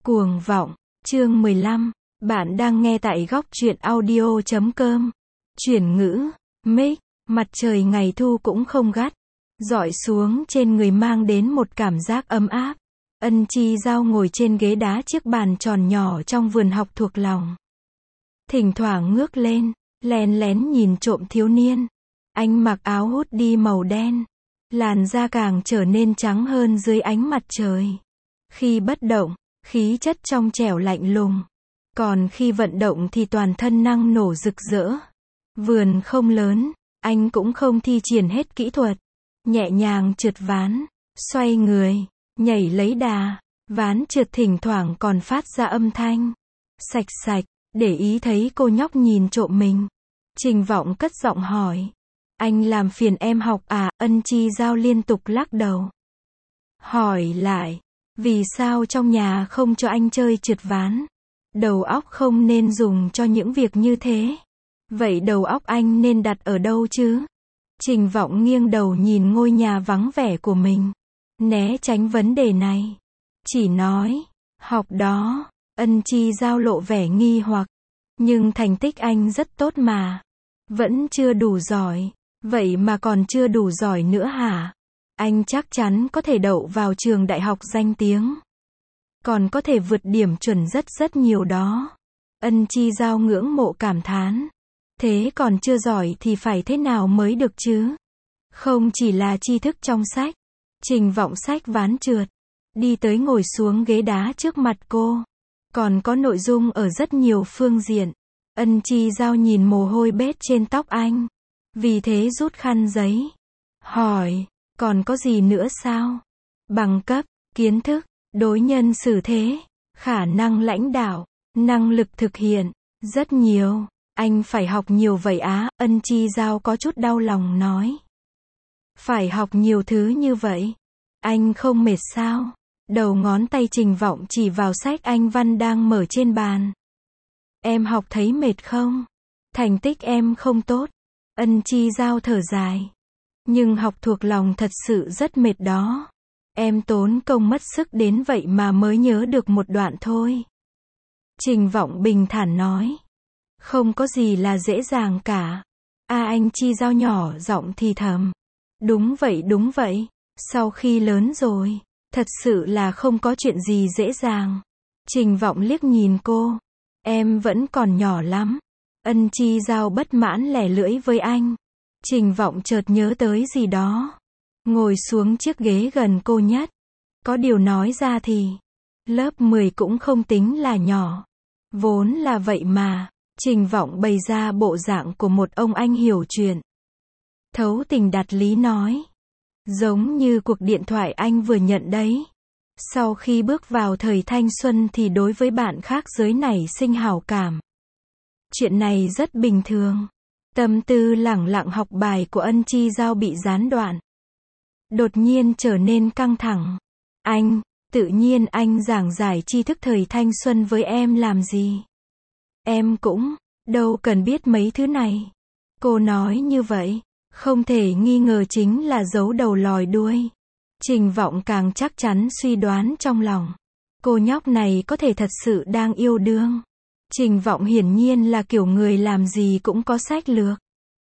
Cuồng vọng, chương 15. Bạn đang nghe tại góc truyện audio.com. Chuyển ngữ, mic, mặt trời ngày thu cũng không gắt, rọi xuống trên người mang đến một cảm giác ấm áp. Ân Chi Giao ngồi trên ghế đá chiếc bàn tròn nhỏ trong vườn học thuộc lòng. Thỉnh thoảng ngước lên, lén lén nhìn trộm thiếu niên. Anh mặc áo hoodie màu đen, làn da càng trở nên trắng hơn dưới ánh mặt trời. Khi bất động, khí chất trong trẻo lạnh lùng. Còn khi vận động thì toàn thân năng nổ rực rỡ. Vườn không lớn, anh cũng không thi triển hết kỹ thuật. Nhẹ nhàng trượt ván, xoay người, nhảy lấy đà. Ván trượt thỉnh thoảng còn phát ra âm thanh sạch sạch, để ý thấy cô nhóc nhìn trộm mình. Trình Vọng cất giọng hỏi. Anh làm phiền em học à? Ân Chi Giao liên tục lắc đầu. Hỏi lại. Vì sao trong nhà không cho anh chơi trượt ván? Đầu óc không nên dùng cho những việc như thế. Vậy đầu óc anh nên đặt ở đâu chứ? Trình Vọng nghiêng đầu nhìn ngôi nhà vắng vẻ của mình, né tránh vấn đề này. Chỉ nói, học đó. Ân Chi Giao lộ vẻ nghi hoặc. Nhưng thành tích anh rất tốt mà. Vẫn chưa đủ giỏi. Vậy mà còn chưa đủ giỏi nữa hả? Anh chắc chắn có thể đậu vào trường đại học danh tiếng. Còn có thể vượt điểm chuẩn rất nhiều đó. Ân Chi Giao ngưỡng mộ cảm thán. Thế còn chưa giỏi thì phải thế nào mới được chứ? Không chỉ là tri thức trong sách. Trình Vọng xách ván trượt, đi tới ngồi xuống ghế đá trước mặt cô. Còn có nội dung ở rất nhiều phương diện. Ân Chi Giao nhìn mồ hôi bết trên tóc anh. Vì thế rút khăn giấy. Hỏi, còn có gì nữa sao? Bằng cấp, kiến thức, đối nhân xử thế, khả năng lãnh đạo, năng lực thực hiện, rất nhiều. Anh phải học nhiều vậy á? Ân Chi Giao có chút đau lòng nói. Phải học nhiều thứ như vậy, anh không mệt sao? Đầu ngón tay Trình Vọng chỉ vào sách Anh văn đang mở trên bàn. Em học thấy mệt không? Thành tích em không tốt. Ân Chi Giao thở dài. Nhưng học thuộc lòng thật sự rất mệt đó. Em tốn công mất sức đến vậy mà mới nhớ được một đoạn thôi. Trình Vọng bình thản nói. Không có gì là dễ dàng cả. Anh Chi Giao nhỏ giọng thì thầm. Đúng vậy. Sau khi lớn rồi, thật sự là không có chuyện gì dễ dàng. Trình Vọng liếc nhìn cô. Em vẫn còn nhỏ lắm. Ân Chi Giao bất mãn lẻ lưỡi với anh. Trình Vọng chợt nhớ tới gì đó. Ngồi xuống chiếc ghế gần cô nhất. Có điều nói ra thì, lớp 10 cũng không tính là nhỏ. Vốn là vậy mà. Trình Vọng bày ra bộ dạng của một ông anh hiểu chuyện. Thấu tình đạt lý nói. Giống như cuộc điện thoại anh vừa nhận đấy. Sau khi bước vào thời thanh xuân thì đối với bạn khác giới nảy sinh hảo cảm. Chuyện này rất bình thường. Tâm tư lẳng lặng học bài của Ân Chi Giao bị gián đoạn. Đột nhiên trở nên căng thẳng. Tự nhiên anh giảng giải tri thức thời thanh xuân với em làm gì? Em cũng, đâu cần biết mấy thứ này. Cô nói như vậy, không thể nghi ngờ chính là giấu đầu lòi đuôi. Trình Vọng càng chắc chắn suy đoán trong lòng. Cô nhóc này có thể thật sự đang yêu đương. Trình Vọng hiển nhiên là kiểu người làm gì cũng có sách lược.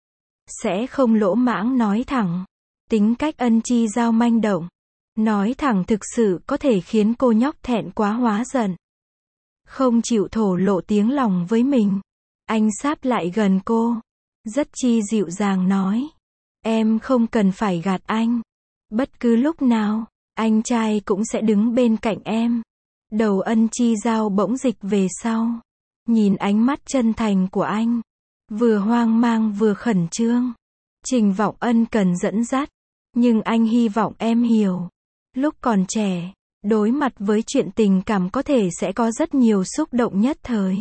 Sẽ không lỗ mãng nói thẳng. Tính cách Ân Chi Giao manh động. Nói thẳng thực sự có thể khiến cô nhóc thẹn quá hóa giận. Không chịu thổ lộ tiếng lòng với mình. Anh sáp lại gần cô. Rất chi dịu dàng nói. Em không cần phải gạt anh. Bất cứ lúc nào, anh trai cũng sẽ đứng bên cạnh em. Đầu Ân Chi Giao bỗng dịch về sau. Nhìn ánh mắt chân thành của anh. Vừa hoang mang vừa khẩn trương. Trình Vọng ân cần dẫn dắt. Nhưng anh hy vọng em hiểu. Lúc còn trẻ, đối mặt với chuyện tình cảm có thể sẽ có rất nhiều xúc động nhất thời.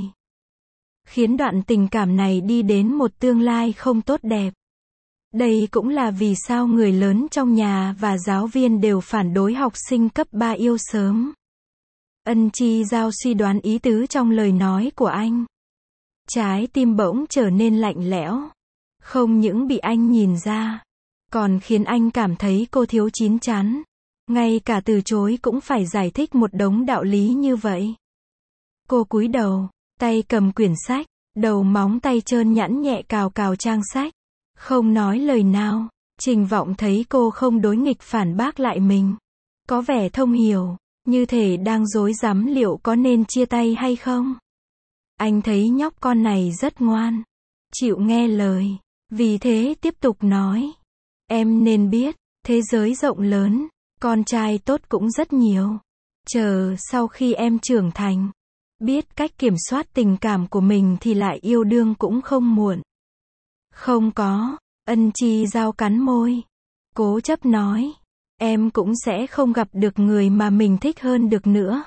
Khiến đoạn tình cảm này đi đến một tương lai không tốt đẹp. Đây cũng là vì sao người lớn trong nhà và giáo viên đều phản đối học sinh cấp 3 yêu sớm. Ân Chi Giao suy đoán ý tứ trong lời nói của anh. Trái tim bỗng trở nên lạnh lẽo. Không những bị anh nhìn ra, còn khiến anh cảm thấy cô thiếu chín chắn. Ngay cả từ chối cũng phải giải thích một đống đạo lý như vậy. Cô cúi đầu, tay cầm quyển sách, đầu móng tay trơn nhẵn nhẹ cào cào trang sách. Không nói lời nào. Trình Vọng thấy cô không đối nghịch phản bác lại mình. Có vẻ thông hiểu, như thể đang rối rắm liệu có nên chia tay hay không. Anh thấy nhóc con này rất ngoan, chịu nghe lời, vì thế tiếp tục nói. Em nên biết, thế giới rộng lớn, con trai tốt cũng rất nhiều. Chờ sau khi em trưởng thành, biết cách kiểm soát tình cảm của mình thì lại yêu đương cũng không muộn. Không có, Ân Chi Giao cắn môi, cố chấp nói. Em cũng sẽ không gặp được người mà mình thích hơn được nữa.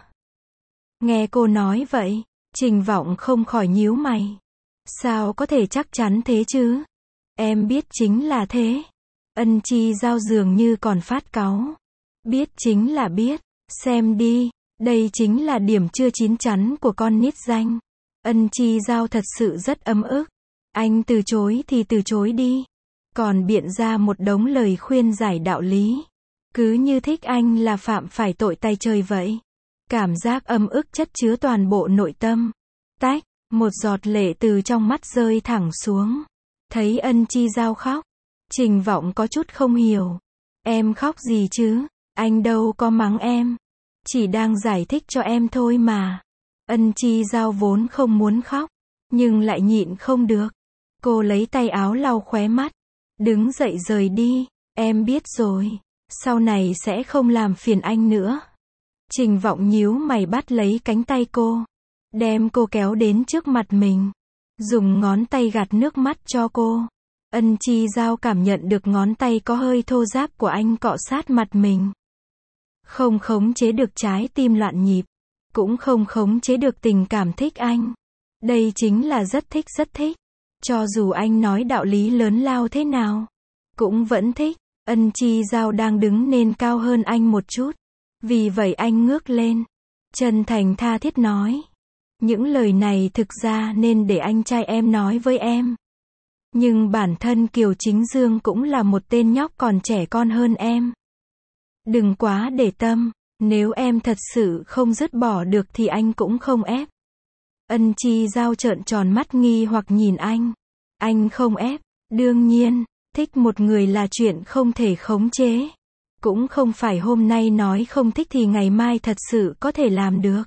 Nghe cô nói vậy, Trình Vọng không khỏi nhíu mày. Sao có thể chắc chắn thế chứ? Em biết chính là thế. Ân Chi Giao dường như còn phát cáu. Biết chính là biết. Xem đi, đây chính là điểm chưa chín chắn của con nít danh. Ân Chi Giao thật sự rất ấm ức. Anh từ chối thì từ chối đi. Còn biện ra một đống lời khuyên giải đạo lý. Cứ như thích anh là phạm phải tội tay trời vậy. Cảm giác ấm ức chất chứa toàn bộ nội tâm. Tách, một giọt lệ từ trong mắt rơi thẳng xuống. Thấy Ân Chi Giao khóc. Trình Vọng có chút không hiểu. Em khóc gì chứ? Anh đâu có mắng em. Chỉ đang giải thích cho em thôi mà. Ân Chi Giao vốn không muốn khóc. Nhưng lại nhịn không được. Cô lấy tay áo lau khóe mắt. Đứng dậy rời đi. Em biết rồi. Sau này sẽ không làm phiền anh nữa. Trình Vọng nhíu mày bắt lấy cánh tay cô. Đem cô kéo đến trước mặt mình. Dùng ngón tay gạt nước mắt cho cô. Ân Chi Giao cảm nhận được ngón tay có hơi thô ráp của anh cọ sát mặt mình. Không khống chế được trái tim loạn nhịp. Cũng không khống chế được tình cảm thích anh. Đây chính là rất thích. Cho dù anh nói đạo lý lớn lao thế nào. Cũng vẫn thích. Ân Chi Giao đang đứng nên cao hơn anh một chút. Vì vậy anh ngước lên. Chân thành tha thiết nói. Những lời này thực ra nên để anh trai em nói với em. Nhưng bản thân Kiều Chính Dương cũng là một tên nhóc còn trẻ con hơn em. Đừng quá để tâm. Nếu em thật sự không dứt bỏ được thì anh cũng không ép. Ân Chi Giao trợn tròn mắt nghi hoặc nhìn anh. Anh không ép. Đương nhiên. Thích một người là chuyện không thể khống chế. Cũng không phải hôm nay nói không thích thì ngày mai thật sự có thể làm được.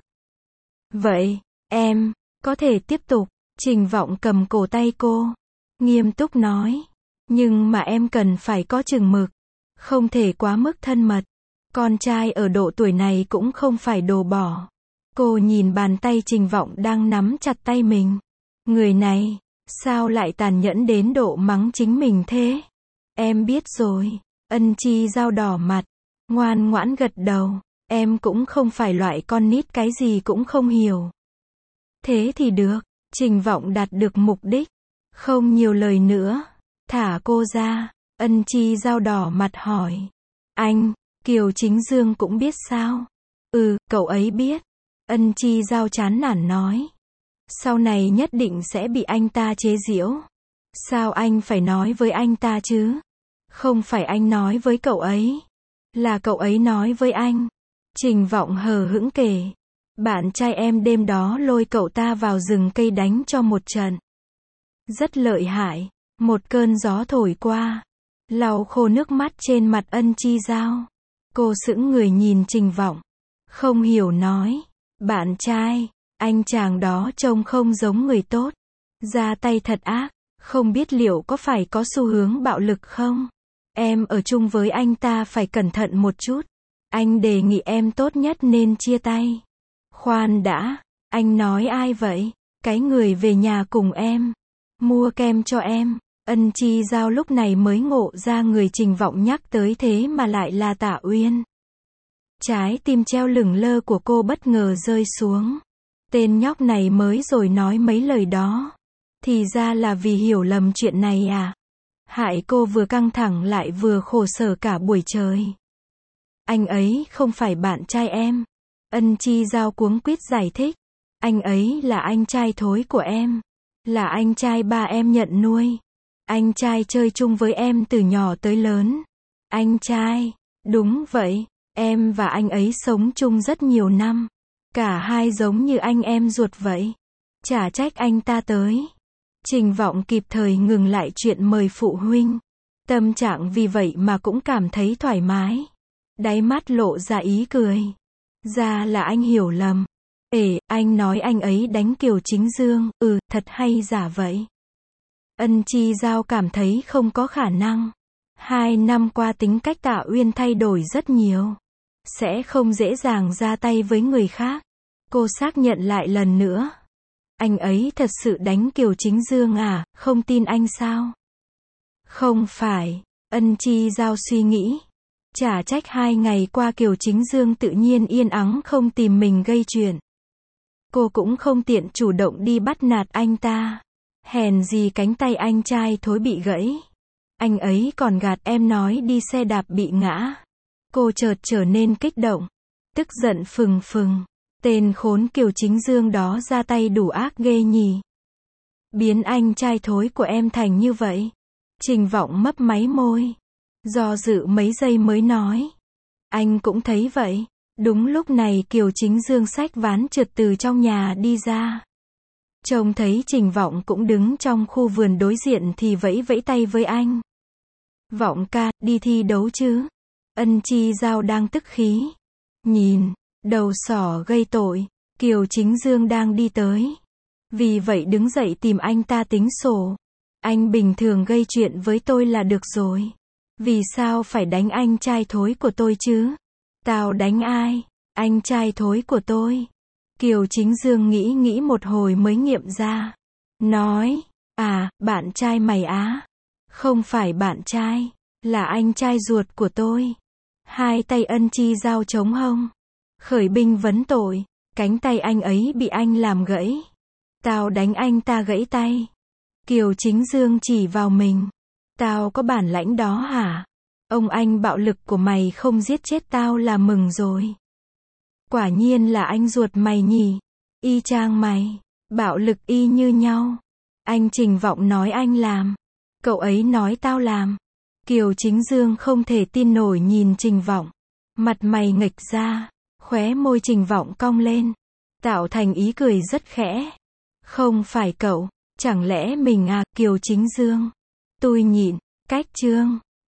Vậy, em, có thể tiếp tục. Trình Vọng cầm cổ tay cô. Nghiêm túc nói. Nhưng mà em cần phải có chừng mực. Không thể quá mức thân mật. Con trai ở độ tuổi này cũng không phải đồ bỏ. Cô nhìn bàn tay Trình Vọng đang nắm chặt tay mình. Người này, sao lại tàn nhẫn đến độ mắng chính mình thế? Em biết rồi. Ân Chi Giao đỏ mặt. Ngoan ngoãn gật đầu. Em cũng không phải loại con nít cái gì cũng không hiểu. Thế thì được. Trình Vọng đạt được mục đích. Không nhiều lời nữa. Thả cô ra. Ân Chi Giao đỏ mặt hỏi. Anh, Kiều Chính Dương cũng biết sao? Cậu ấy biết. Ân Chi Giao chán nản nói. Sau này nhất định sẽ bị anh ta chế giễu. Sao anh phải nói với anh ta chứ? Không phải anh nói với cậu ấy. Là cậu ấy nói với anh. Trình Vọng hờ hững kể. Bạn trai em đêm đó lôi cậu ta vào rừng cây đánh cho một trận. Rất lợi hại. Một cơn gió thổi qua. Lau khô nước mắt trên mặt Ân Chi Giao. Cô sững người nhìn Trình Vọng. Không hiểu nói. Bạn trai, anh chàng đó trông không giống người tốt. Ra tay thật ác. Không biết liệu có phải có xu hướng bạo lực không? Em ở chung với anh ta phải cẩn thận một chút. Anh đề nghị em tốt nhất nên chia tay. Khoan đã, anh nói ai vậy? Cái người về nhà cùng em. Mua kem cho em. Ân Chi Giao lúc này mới ngộ ra người Trình Vọng nhắc tới thế mà lại là Tạ Uyên. Trái tim treo lửng lơ của cô bất ngờ rơi xuống. Tên nhóc này mới rồi nói mấy lời đó. Thì ra là vì hiểu lầm chuyện này à? Hại cô vừa căng thẳng lại vừa khổ sở cả buổi trời. Anh ấy không phải bạn trai em. Ân Chi Giao cuống quýt giải thích. Anh ấy là anh trai thối của em. Là anh trai ba em nhận nuôi. Anh trai chơi chung với em từ nhỏ tới lớn. Anh trai. Đúng vậy. Em và anh ấy sống chung rất nhiều năm. Cả hai giống như anh em ruột vậy. Chả trách anh ta tới. Trình Vọng kịp thời ngừng lại chuyện mời phụ huynh. Tâm trạng vì vậy mà cũng cảm thấy thoải mái. Đáy mắt lộ ra ý cười. Ra là anh hiểu lầm. Anh nói anh ấy đánh Kiều Chính Dương, thật hay giả vậy. Ân Chi Giao cảm thấy không có khả năng. 2 năm qua tính cách Tạ Uyên thay đổi rất nhiều. Sẽ không dễ dàng ra tay với người khác. Cô xác nhận lại lần nữa. Anh ấy thật sự đánh Kiều Chính Dương à, không tin anh sao? Không phải, Ân Chi Giao suy nghĩ. Chả trách 2 ngày qua Kiều Chính Dương tự nhiên yên ắng không tìm mình gây chuyện. Cô cũng không tiện chủ động đi bắt nạt anh ta. Hèn gì cánh tay anh trai thối bị gãy. Anh ấy còn gạt em nói đi xe đạp bị ngã. Cô chợt trở nên kích động. Tức giận phừng phừng. Tên khốn Kiều Chính Dương đó ra tay đủ ác ghê nhỉ. Biến anh trai thối của em thành như vậy. Trình Vọng mấp máy môi. Do dự mấy giây mới nói. Anh cũng thấy vậy. Đúng lúc này Kiều Chính Dương xách ván trượt từ trong nhà đi ra. Trông thấy Trình Vọng cũng đứng trong khu vườn đối diện thì vẫy vẫy tay với anh. Vọng ca, đi thi đấu chứ? Ân Chi Giao đang tức khí. Nhìn, đầu sỏ gây tội, Kiều Chính Dương đang đi tới. Vì vậy đứng dậy tìm anh ta tính sổ. Anh bình thường gây chuyện với tôi là được rồi. Vì sao phải đánh anh trai thối của tôi chứ? Tao đánh ai? Anh trai thối của tôi. Kiều Chính Dương nghĩ một hồi mới nghiệm ra. Nói, bạn trai mày á. Không phải bạn trai, là anh trai ruột của tôi. Hai tay Ân Chi Giao chống hông. Khởi binh vấn tội, cánh tay anh ấy bị anh làm gãy. Tao đánh anh ta gãy tay. Kiều Chính Dương chỉ vào mình. Tao có bản lãnh đó hả? Ông anh bạo lực của mày không giết chết tao là mừng rồi. Quả nhiên là anh ruột mày nhỉ. Y chang mày. Bạo lực y như nhau. Anh Trình Vọng nói anh làm. Cậu ấy nói tao làm. Kiều Chính Dương không thể tin nổi nhìn Trình Vọng. Mặt mày nghịch ra. Khóe môi Trình Vọng cong lên. Tạo thành ý cười rất khẽ. Không phải cậu. Chẳng lẽ mình à, Kiều Chính Dương. Tôi nhịn. Cách chương.